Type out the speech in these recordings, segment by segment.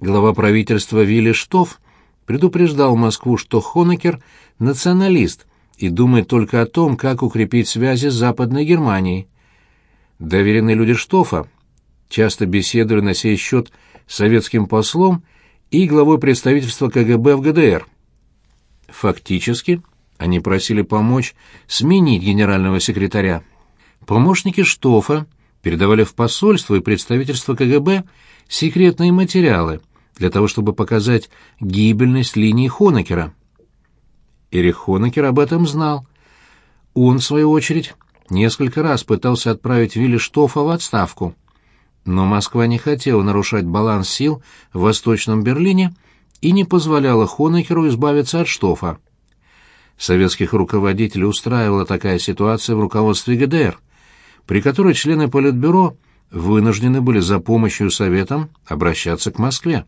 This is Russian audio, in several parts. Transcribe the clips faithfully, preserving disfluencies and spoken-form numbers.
Глава правительства Вилли Штофф предупреждал Москву, что Хонекер — националист и думает только о том, как укрепить связи с Западной Германией. Доверенные люди Штоффа часто беседовали на сей счет с советским послом и главой представительства ка гэ бэ в гэ дэ эр. Фактически, они просили помочь сменить генерального секретаря. Помощники Штоффа передавали в посольство и представительство ка гэ бэ секретные материалы для того, чтобы показать гибельность линии Хонекера. Эрих Хонекер об этом знал. Он, в свою очередь, несколько раз пытался отправить Вилли Штоффа в отставку. Но Москва не хотела нарушать баланс сил в Восточном Берлине и не позволяла Хонекеру избавиться от Штоффа. Советских руководителей устраивала такая ситуация в руководстве гэ дэ эр, при которой члены Политбюро вынуждены были за помощью советам обращаться к Москве.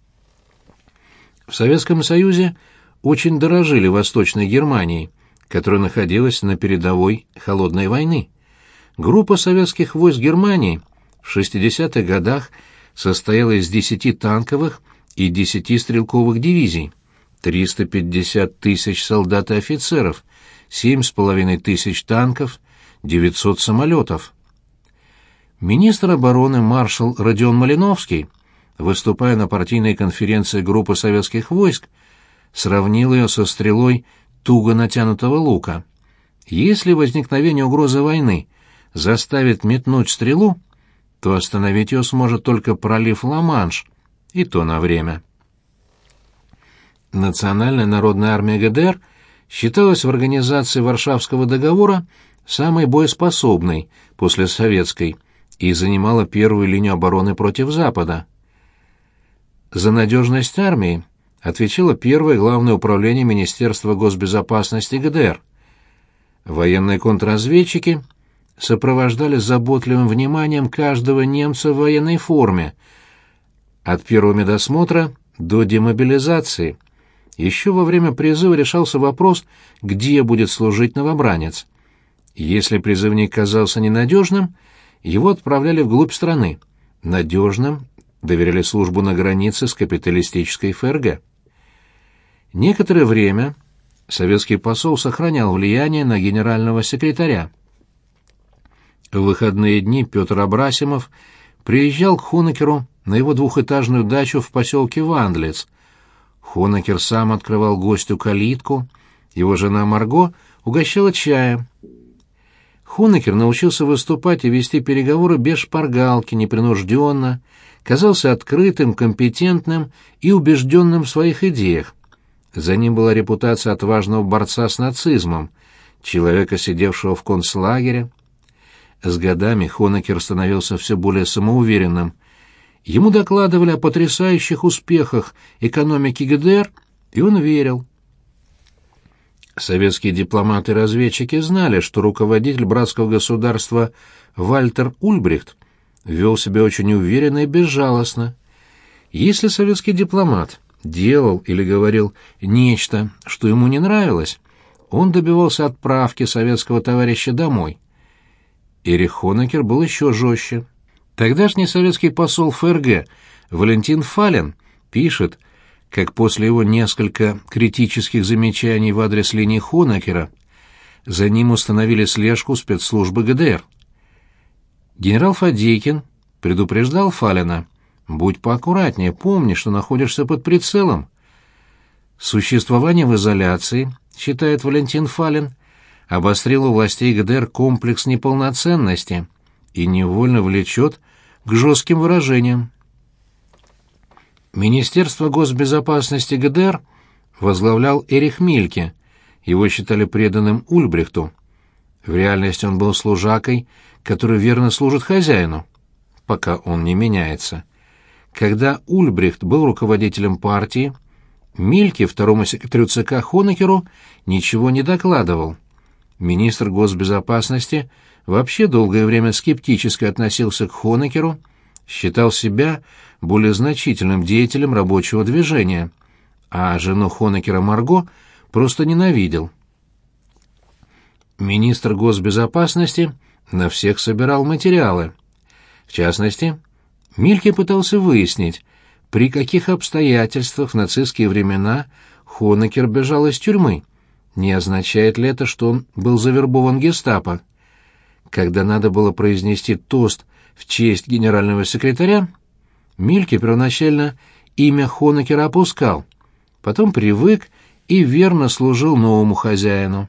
В Советском Союзе очень дорожили Восточной Германией, которая находилась на передовой холодной войны. Группа советских войск Германии в шестидесятых годах состояла из десяти танковых и десяти стрелковых дивизий, триста пятьдесят тысяч солдат и офицеров, семь с половиной тысяч танков, девятьсот самолетов. Министр обороны маршал Родион Малиновский, выступая на партийной конференции группы советских войск, сравнил ее со стрелой туго натянутого лука. Если возникновение угрозы войны заставит метнуть стрелу, то остановить ее сможет только пролив Ла-Манш, и то на время. Национальная народная армия гэ дэ эр считалась в организации Варшавского договора самой боеспособной после советской и занимала первую линию обороны против Запада. За надежность армии отвечало первое главное управление Министерства госбезопасности гэ дэ эр. Военные контрразведчики сопровождали заботливым вниманием каждого немца в военной форме, от первого медосмотра до демобилизации. Еще во время призыва решался вопрос, где будет служить новобранец. Если призывник казался ненадежным, его отправляли вглубь страны. Надежным доверяли службу на границе с капиталистической эф эр гэ. Некоторое время советский посол сохранял влияние на генерального секретаря. В выходные дни Петр Абрасимов приезжал к Хонекеру на его двухэтажную дачу в поселке Вандлиц. Хонекер сам открывал гостю калитку, его жена Марго угощала чаем. Хонекер научился выступать и вести переговоры без шпаргалки, непринужденно, казался открытым, компетентным и убежденным в своих идеях. За ним была репутация отважного борца с нацизмом, человека, сидевшего в концлагере. С годами Хонекер становился все более самоуверенным. Ему докладывали о потрясающих успехах экономики гэ дэ эр, и он верил. Советские дипломаты и разведчики знали, что руководитель братского государства Вальтер Ульбрихт вел себя очень уверенно и безжалостно. Если советский дипломат делал или говорил нечто, что ему не нравилось, он добивался отправки советского товарища домой. Эрих Хонекер был еще жестче. Тогдашний советский посол эф эр гэ Валентин Фален пишет, как после его несколько критических замечаний в адрес линии Хонекера за ним установили слежку спецслужбы гэ дэ эр. Генерал Фадейкин предупреждал Фалена: «Будь поаккуратнее, помни, что находишься под прицелом». Существование в изоляции, считает Валентин Фален, обострило у властей гэ дэ эр комплекс неполноценности и невольно влечет к жестким выражениям. Министерство госбезопасности гэ дэ эр возглавлял Эрих Мильке, его считали преданным Ульбрихту. В реальности он был служакой, который верно служит хозяину, пока он не меняется. Когда Ульбрихт был руководителем партии, Мильке, второму секретарю ЦК Хонекеру, ничего не докладывал. Министр госбезопасности вообще долгое время скептически относился к Хонекеру, считал себя более значительным деятелем рабочего движения, а жену Хонекера Марго просто ненавидел. Министр госбезопасности на всех собирал материалы. В частности, Мильке пытался выяснить, при каких обстоятельствах в нацистские времена Хонекер бежал из тюрьмы? Не означает ли это, что он был завербован гестапо? Когда надо было произнести тост в честь генерального секретаря, Мильке первоначально имя Хонекера опускал, потом привык и верно служил новому хозяину.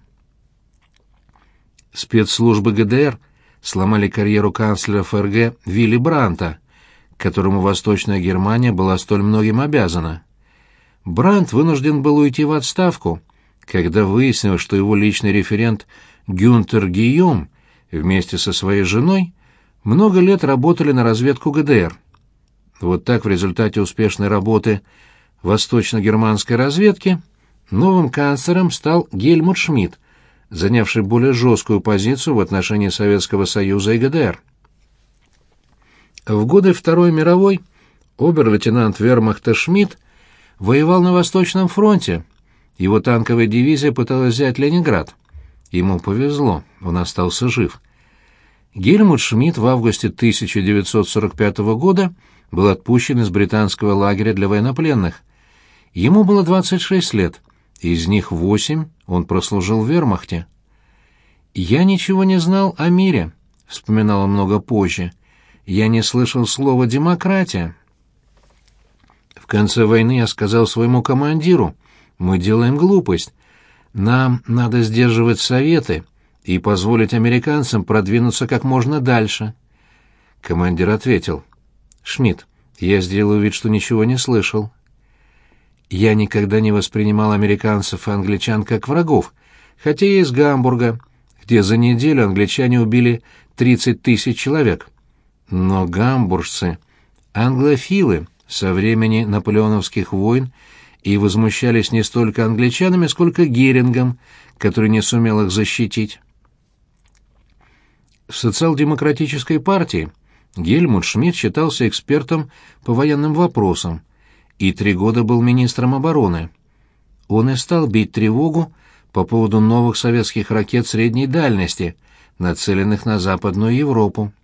Спецслужбы ГДР сломали карьеру канцлера ФРГ Вилли Брандта, которому Восточная Германия была столь многим обязана. Брандт вынужден был уйти в отставку, когда выяснилось, что его личный референт Гюнтер Гийом вместе со своей женой много лет работали на разведку ГДР. Вот так в результате успешной работы восточно-германской разведки новым канцлером стал Гельмут Шмидт, занявший более жесткую позицию в отношении Советского Союза и ГДР. В годы Второй мировой обер-лейтенант вермахта Шмидт воевал на Восточном фронте. Его танковая дивизия пыталась взять Ленинград. Ему повезло, он остался жив. Гельмут Шмидт в августе тысяча девятьсот сорок пятого года был отпущен из британского лагеря для военнопленных. Ему было двадцать шесть лет, из них восемь он прослужил в вермахте. «Я ничего не знал о мире», — вспоминал он много позже. «Я не слышал слова «демократия». В конце войны я сказал своему командиру: мы делаем глупость. Нам надо сдерживать Советы и позволить американцам продвинуться как можно дальше». Командир ответил: «Шмидт, я сделаю вид, что ничего не слышал». Я никогда не воспринимал американцев и англичан как врагов, хотя я из Гамбурга, где за неделю англичане убили тридцать тысяч человек. Но гамбуржцы — англофилы со времени наполеоновских войн и возмущались не столько англичанами, сколько Герингом, который не сумел их защитить. В социал-демократической партии Гельмут Шмидт считался экспертом по военным вопросам и три года был министром обороны. Он и стал бить тревогу по поводу новых советских ракет средней дальности, нацеленных на Западную Европу.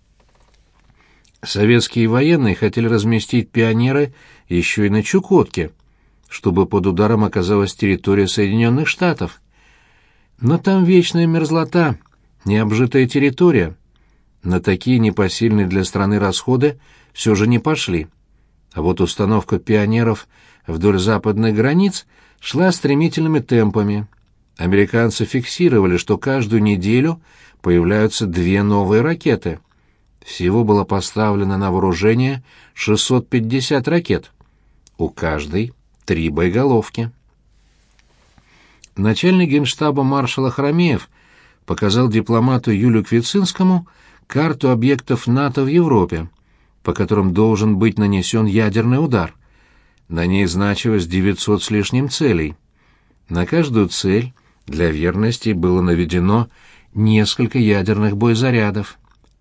Советские военные хотели разместить пионеры еще и на Чукотке, чтобы под ударом оказалась территория Соединенных Штатов. Но там вечная мерзлота, необжитая территория. На такие непосильные для страны расходы все же не пошли. А вот установка пионеров вдоль западных границ шла стремительными темпами. Американцы фиксировали, что каждую неделю появляются две новые ракеты. Всего было поставлено на вооружение шестьсот пятьдесят ракет. У каждой три боеголовки. Начальник генштаба маршал Охромеев показал дипломату Юлию Квицинскому карту объектов НАТО в Европе, по которым должен быть нанесен ядерный удар. На ней значилось девятьсот с лишним целей. На каждую цель для верности было наведено несколько ядерных боезарядов.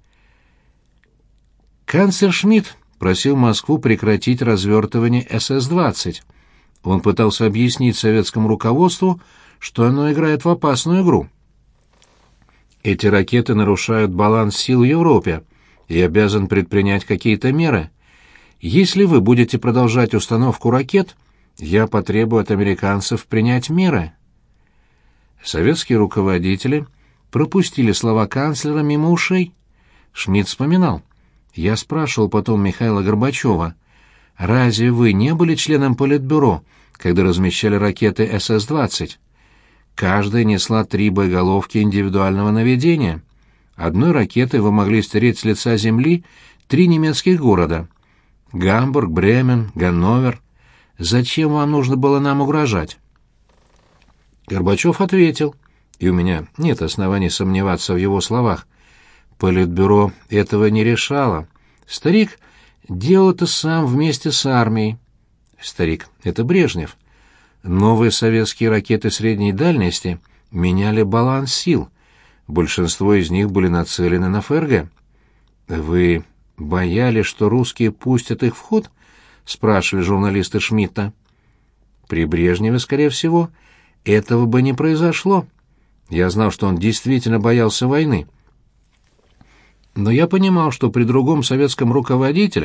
Канцлер Шмидт просил Москву прекратить развертывание эс эс двадцать. Он пытался объяснить советскому руководству, что оно играет в опасную игру. Эти ракеты нарушают баланс сил в Европе и обязан предпринять какие-то меры. Если вы будете продолжать установку ракет, я потребую от американцев принять меры. Советские руководители пропустили слова канцлера мимо ушей. Шмидт вспоминал: «Я спрашивал потом Михаила Горбачева, разве вы не были членом Политбюро, когда размещали ракеты эс эс двадцать? Каждая несла три боеголовки индивидуального наведения. Одной ракетой вы могли стереть с лица земли три немецких города — Гамбург, Бремен, Ганновер. Зачем вам нужно было нам угрожать?» Горбачев ответил, и у меня нет оснований сомневаться в его словах: Политбюро этого не решало. Старик делал это сам вместе с армией. Старик — это Брежнев. Новые советские ракеты средней дальности меняли баланс сил. Большинство из них были нацелены на ФРГ. «Вы боялись, что русские пустят их в ход?» — спрашивали журналисты Шмидта. При Брежневе, скорее всего, этого бы не произошло. Я знал, что он действительно боялся войны. Но я понимал, что при другом советском руководителе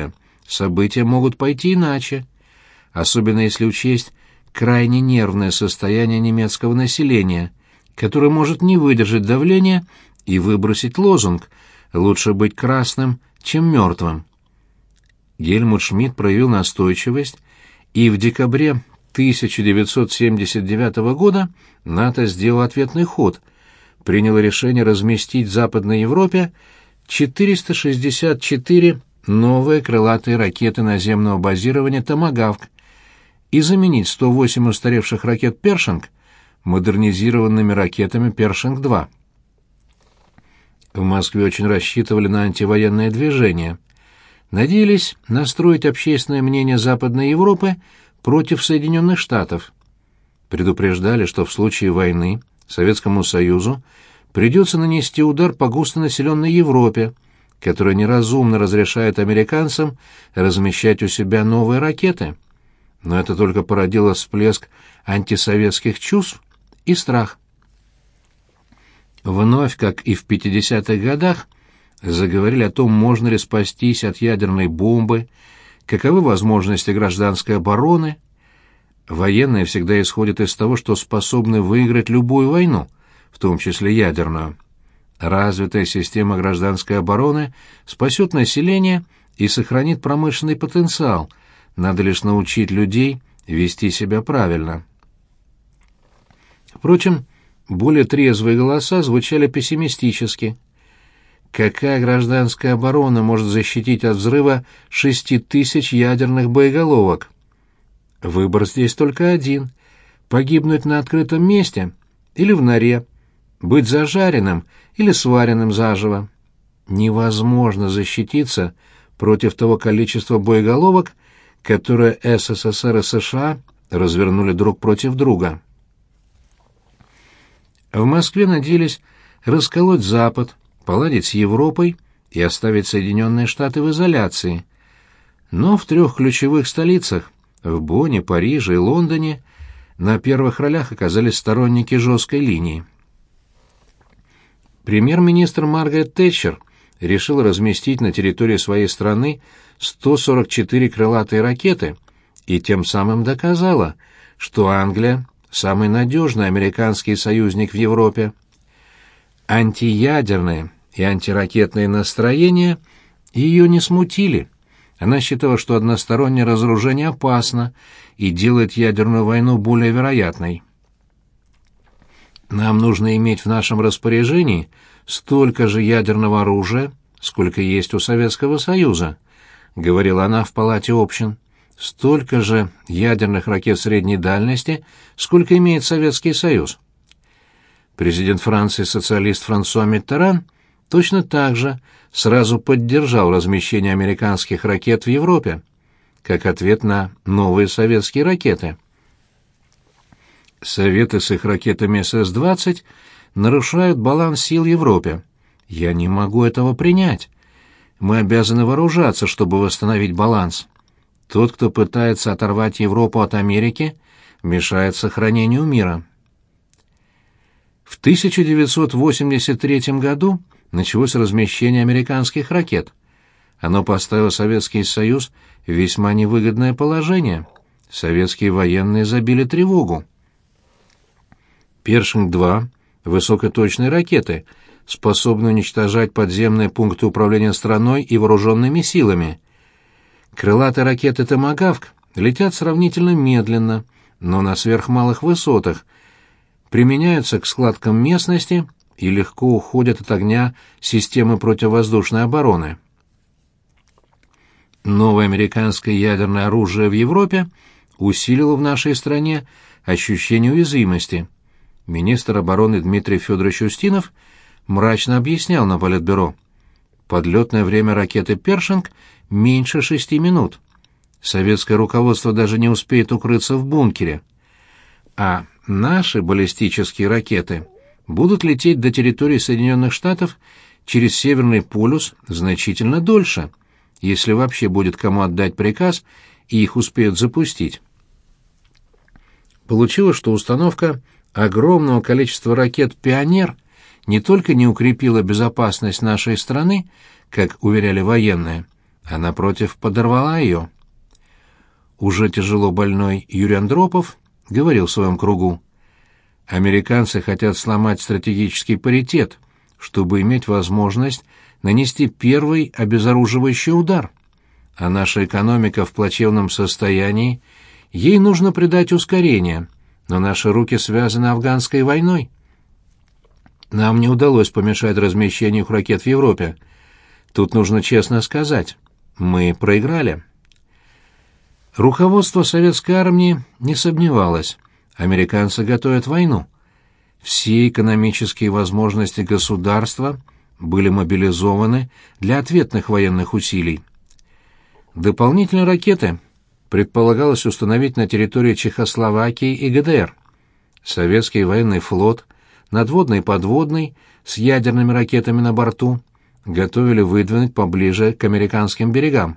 события могут пойти иначе, особенно если учесть крайне нервное состояние немецкого населения, которое может не выдержать давления и выбросить лозунг «Лучше быть красным, чем мертвым». Гельмут Шмидт проявил настойчивость, и в декабре тысяча девятьсот семьдесят девятого года НАТО сделал ответный ход, приняло решение разместить в Западной Европе четыреста шестьдесят четыре новые крылатые ракеты наземного базирования «Томагавк» и заменить сто восемь устаревших ракет «Першинг» модернизированными ракетами «Першинг-два». В Москве очень рассчитывали на антивоенное движение. Надеялись настроить общественное мнение Западной Европы против Соединенных Штатов. Предупреждали, что в случае войны Советскому Союзу придется нанести удар по густонаселенной Европе, которая неразумно разрешает американцам размещать у себя новые ракеты. Но это только породило всплеск антисоветских чувств и страх. Вновь, как и в пятидесятых годах, заговорили о том, можно ли спастись от ядерной бомбы, каковы возможности гражданской обороны. Военные всегда исходят из того, что способны выиграть любую войну, в том числе ядерную. Развитая система гражданской обороны спасет население и сохранит промышленный потенциал, надо лишь научить людей вести себя правильно. Впрочем, более трезвые голоса звучали пессимистически. Какая гражданская оборона может защитить от взрыва шести тысяч ядерных боеголовок? Выбор здесь только один — погибнуть на открытом месте или в норе, быть зажаренным или сваренным заживо. Невозможно защититься против того количества боеголовок, которые СССР и США развернули друг против друга. В Москве надеялись расколоть Запад, поладить с Европой и оставить Соединенные Штаты в изоляции. Но в трех ключевых столицах — в Бонне, Париже и Лондоне — на первых ролях оказались сторонники жесткой линии. Премьер-министр Маргарет Тэтчер решил разместить на территории своей страны сто сорок четыре крылатые ракеты и тем самым доказала, что Англия — самый надежный американский союзник в Европе. Антиядерные и антиракетные настроения ее не смутили. Она считала, что одностороннее разоружение опасно и делает ядерную войну более вероятной. «Нам нужно иметь в нашем распоряжении столько же ядерного оружия, сколько есть у Советского Союза», — говорила она в Палате общин. «Столько же ядерных ракет средней дальности, сколько имеет Советский Союз». Президент Франции, социалист Франсуа Миттеран, точно так же сразу поддержал размещение американских ракет в Европе, как ответ на новые советские ракеты. Советы с их ракетами эс эс двадцать нарушают баланс сил в Европе. Я не могу этого принять. Мы обязаны вооружаться, чтобы восстановить баланс. Тот, кто пытается оторвать Европу от Америки, мешает сохранению мира. В тысяча девятьсот восемьдесят третьем году началось размещение американских ракет. Оно поставило Советский Союз в весьма невыгодное положение. Советские военные забили тревогу. Першинг-два — высокоточные ракеты, способные уничтожать подземные пункты управления страной и вооруженными силами. Крылатые ракеты «Томагавк» летят сравнительно медленно, но на сверхмалых высотах, применяются к складкам местности и легко уходят от огня системы противовоздушной обороны. Новое американское ядерное оружие в Европе усилило в нашей стране ощущение уязвимости. Министр обороны Дмитрий Федорович Устинов мрачно объяснял на Политбюро: подлетное время ракеты «Першинг» меньше шести минут. Советское руководство даже не успеет укрыться в бункере. А наши баллистические ракеты будут лететь до территории Соединенных Штатов через Северный полюс значительно дольше, если вообще будет кому отдать приказ и их успеют запустить. Получилось, что установка огромного количества ракет «Пионер» не только не укрепила безопасность нашей страны, как уверяли военные, а, напротив, подорвала ее. Уже тяжело больной Юрий Андропов говорил в своем кругу: «Американцы хотят сломать стратегический паритет, чтобы иметь возможность нанести первый обезоруживающий удар. А наша экономика в плачевном состоянии, ей нужно придать ускорение, но наши руки связаны афганской войной. Нам не удалось помешать размещению ракет в Европе. Тут нужно честно сказать, мы проиграли». Руководство советской армии не сомневалось: американцы готовят войну. Все экономические возможности государства были мобилизованы для ответных военных усилий. Дополнительные ракеты предполагалось установить на территории Чехословакии и ГДР. Советский военный флот, надводный и подводный, с ядерными ракетами на борту, готовили выдвинуть поближе к американским берегам.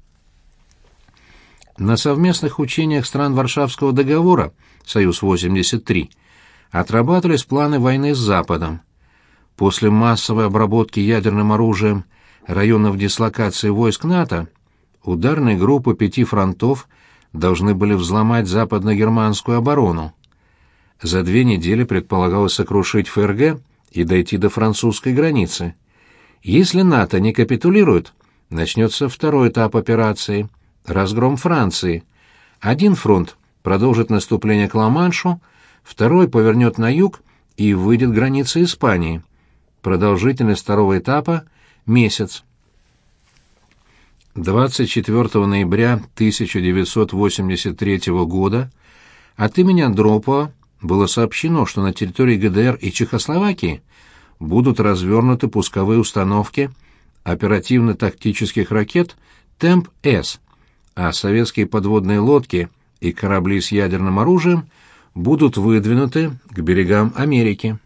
На совместных учениях стран Варшавского договора «Союз-восемьдесят три» отрабатывались планы войны с Западом. После массовой обработки ядерным оружием районов дислокации войск НАТО ударные группы пяти фронтов должны были взломать западно-германскую оборону. За две недели предполагалось сокрушить ФРГ и дойти до французской границы. Если НАТО не капитулирует, начнется второй этап операции – разгром Франции. Один фронт продолжит наступление к Ла-Маншу, второй повернет на юг и выйдет к границе Испании. Продолжительность второго этапа – месяц. двадцать четвёртого ноября тысяча девятьсот восемьдесят третьего года от имени Андропова было сообщено, что на территории ГДР и Чехословакии будут развернуты пусковые установки оперативно-тактических ракет «Темп-С», а советские подводные лодки и корабли с ядерным оружием будут выдвинуты к берегам Америки.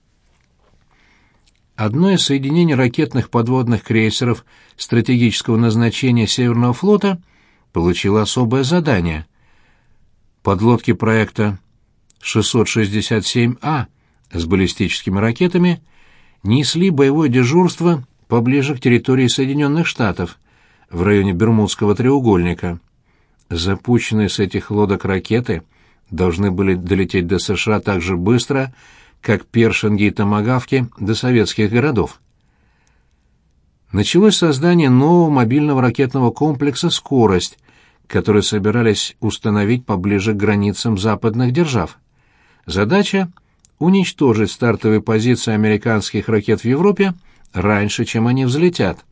Одно из соединений ракетных подводных крейсеров стратегического назначения Северного флота получило особое задание. Подлодки проекта шестьсот шестьдесят семь А с баллистическими ракетами несли боевое дежурство поближе к территории Соединенных Штатов, в районе Бермудского треугольника. Запущенные с этих лодок ракеты должны были долететь до США так же быстро, как першинги и томагавки до советских городов. Началось создание нового мобильного ракетного комплекса «Скорость», который собирались установить поближе к границам западных держав. Задача — уничтожить стартовые позиции американских ракет в Европе раньше, чем они взлетят.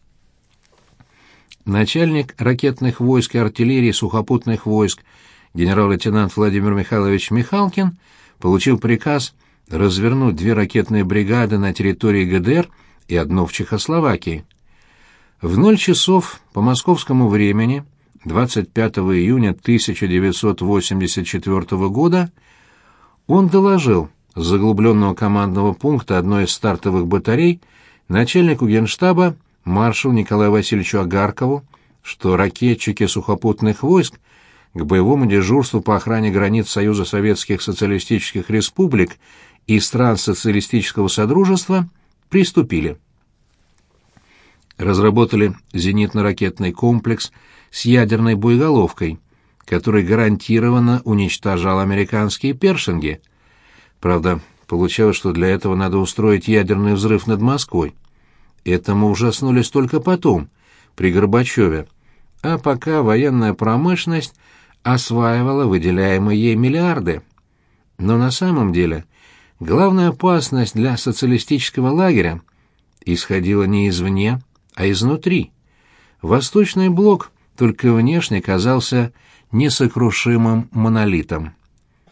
Начальник ракетных войск и артиллерии сухопутных войск генерал-лейтенант Владимир Михайлович Михалкин получил приказ развернуть две ракетные бригады на территории ГДР и одну в Чехословакии. В ноль часов по московскому времени двадцать пятого июня тысяча девятьсот восемьдесят четвёртого года он доложил с заглубленного командного пункта одной из стартовых батарей начальнику генштаба маршалу Николаю Васильевичу Агаркову, что ракетчики сухопутных войск к боевому дежурству по охране границ Союза Советских Социалистических Республик и стран Социалистического Содружества приступили. Разработали зенитно-ракетный комплекс с ядерной боеголовкой, который гарантированно уничтожал американские першинги. Правда, получалось, что для этого надо устроить ядерный взрыв над Москвой. Этому ужаснулись только потом, при Горбачеве, а пока военная промышленность осваивала выделяемые ей миллиарды. Но на самом деле главная опасность для социалистического лагеря исходила не извне, а изнутри. Восточный блок только внешне казался несокрушимым монолитом.